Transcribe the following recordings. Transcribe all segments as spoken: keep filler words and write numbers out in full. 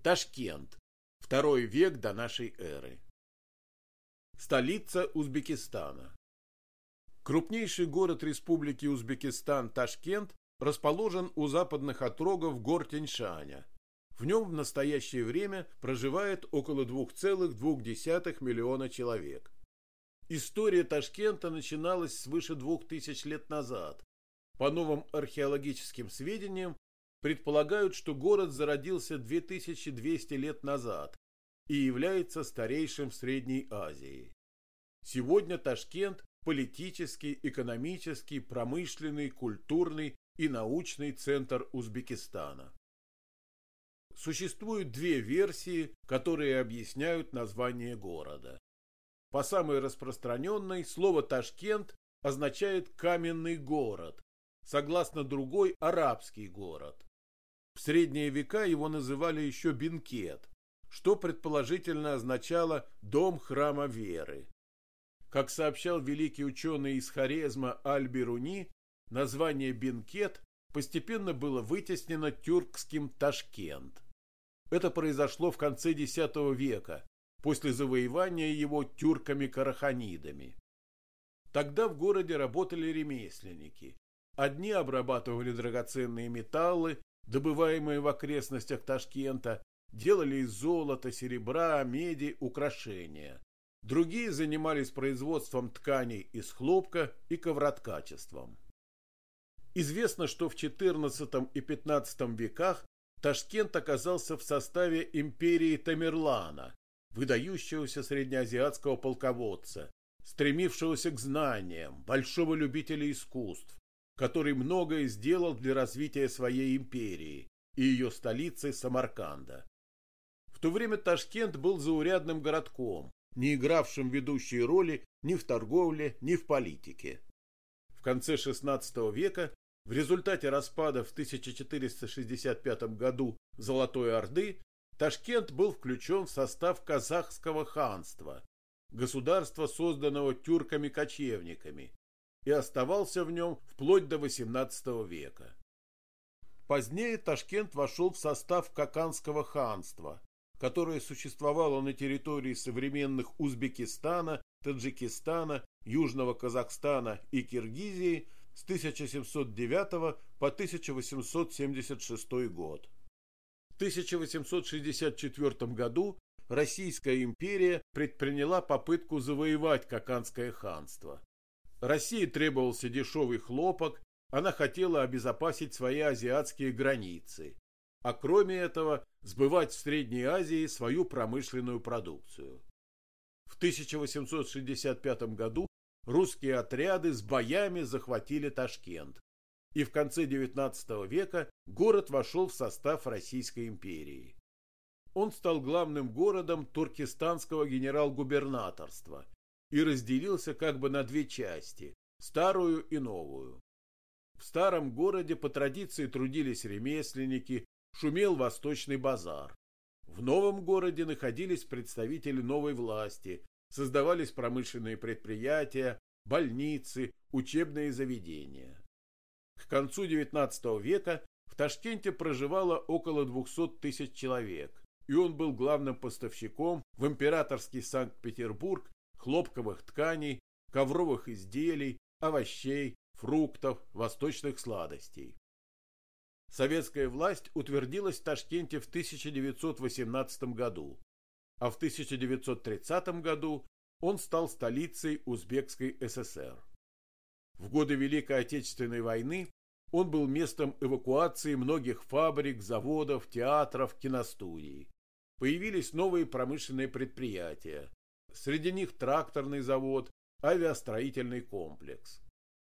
Ташкент. Второй век до нашей эры. Столица Узбекистана. Крупнейший город Республики Узбекистан Ташкент расположен у западных отрогов гор Тянь-Шаня. В нем в настоящее время проживает около двух целых двух десятых миллиона человек. История Ташкента начиналась свыше двух тысяч лет назад. По новым археологическим сведениям, предполагают, что город зародился две тысячи двести лет назад и является старейшим в Средней Азии. Сегодня Ташкент – политический, экономический, промышленный, культурный и научный центр Узбекистана. Существуют две версии, которые объясняют название города. По самой распространенной, слово «Ташкент» означает «каменный город», согласно другой – «арабский город». В средние века его называли еще Бенкет, что предположительно означало «дом храма веры». Как сообщал великий ученый из Хорезма Аль-Бируни, название Бенкет постепенно было вытеснено тюркским Ташкент. Это произошло в конце десятого века, после завоевания его тюрками-караханидами. Тогда в городе работали ремесленники. Одни обрабатывали драгоценные металлы, добываемые в окрестностях Ташкента, делали из золота, серебра, меди украшения. Другие занимались производством тканей из хлопка и ковроткачеством. Известно, что в четырнадцатом и пятнадцатом веках Ташкент оказался в составе империи Тамерлана, выдающегося среднеазиатского полководца, стремившегося к знаниям, большого любителя искусств, который многое сделал для развития своей империи и ее столицы Самарканда. В то время Ташкент был заурядным городком, не игравшим ведущей роли ни в торговле, ни в политике. В конце шестнадцатого века, в результате распада в тысяча четыреста шестьдесят пятом году Золотой Орды, Ташкент был включен в состав Казахского ханства, государства, созданного тюрками-кочевниками, и оставался в нем вплоть до восемнадцатого века. Позднее Ташкент вошел в состав Каканского ханства, которое существовало на территории современных Узбекистана, Таджикистана, Южного Казахстана и Киргизии с тысяча семьсот девятого по тысяча восемьсот семьдесят шестой год. В тысяча восемьсот шестьдесят четвёртом году Российская империя предприняла попытку завоевать Каканское ханство. России требовался дешевый хлопок, она хотела обезопасить свои азиатские границы, а кроме этого сбывать в Средней Азии свою промышленную продукцию. В тысяча восемьсот шестьдесят пятом году русские отряды с боями захватили Ташкент, и в конце девятнадцатого века город вошел в состав Российской империи. Он стал главным городом туркестанского генерал-губернаторства и разделился как бы на две части – старую и новую. В старом городе по традиции трудились ремесленники, шумел Восточный базар. В новом городе находились представители новой власти, создавались промышленные предприятия, больницы, учебные заведения. К концу девятнадцатого века в Ташкенте проживало около двухсот тысяч человек, и он был главным поставщиком в императорский Санкт-Петербург хлопковых тканей, ковровых изделий, овощей, фруктов, восточных сладостей. Советская власть утвердилась в Ташкенте в тысяча девятьсот восемнадцатом году, а в тысяча девятьсот тридцатом году он стал столицей Узбекской ССР. В годы Великой Отечественной войны он был местом эвакуации многих фабрик, заводов, театров, киностудий. Появились новые промышленные предприятия, среди них тракторный завод, авиастроительный комплекс.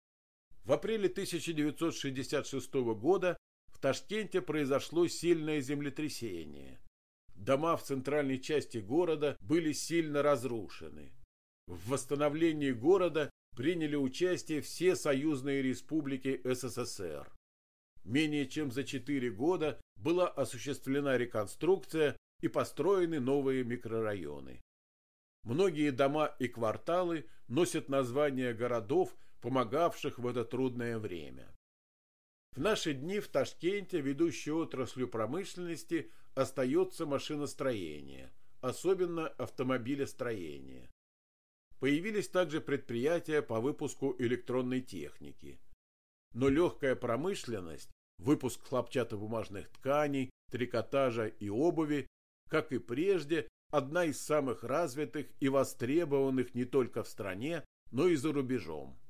В апреле тысяча девятьсот шестьдесят шестого года в Ташкенте произошло сильное землетрясение. Дома в центральной части города были сильно разрушены. В восстановлении города приняли участие все союзные республики СССР. Менее чем за четыре года была осуществлена реконструкция и построены новые микрорайоны. Многие дома и кварталы носят названия городов, помогавших в это трудное время. В наши дни в Ташкенте ведущей отраслью промышленности остается машиностроение, особенно автомобилестроение. Появились также предприятия по выпуску электронной техники. Но легкая промышленность, выпуск хлопчатобумажных тканей, трикотажа и обуви, как и прежде, одна из самых развитых и востребованных не только в стране, но и за рубежом.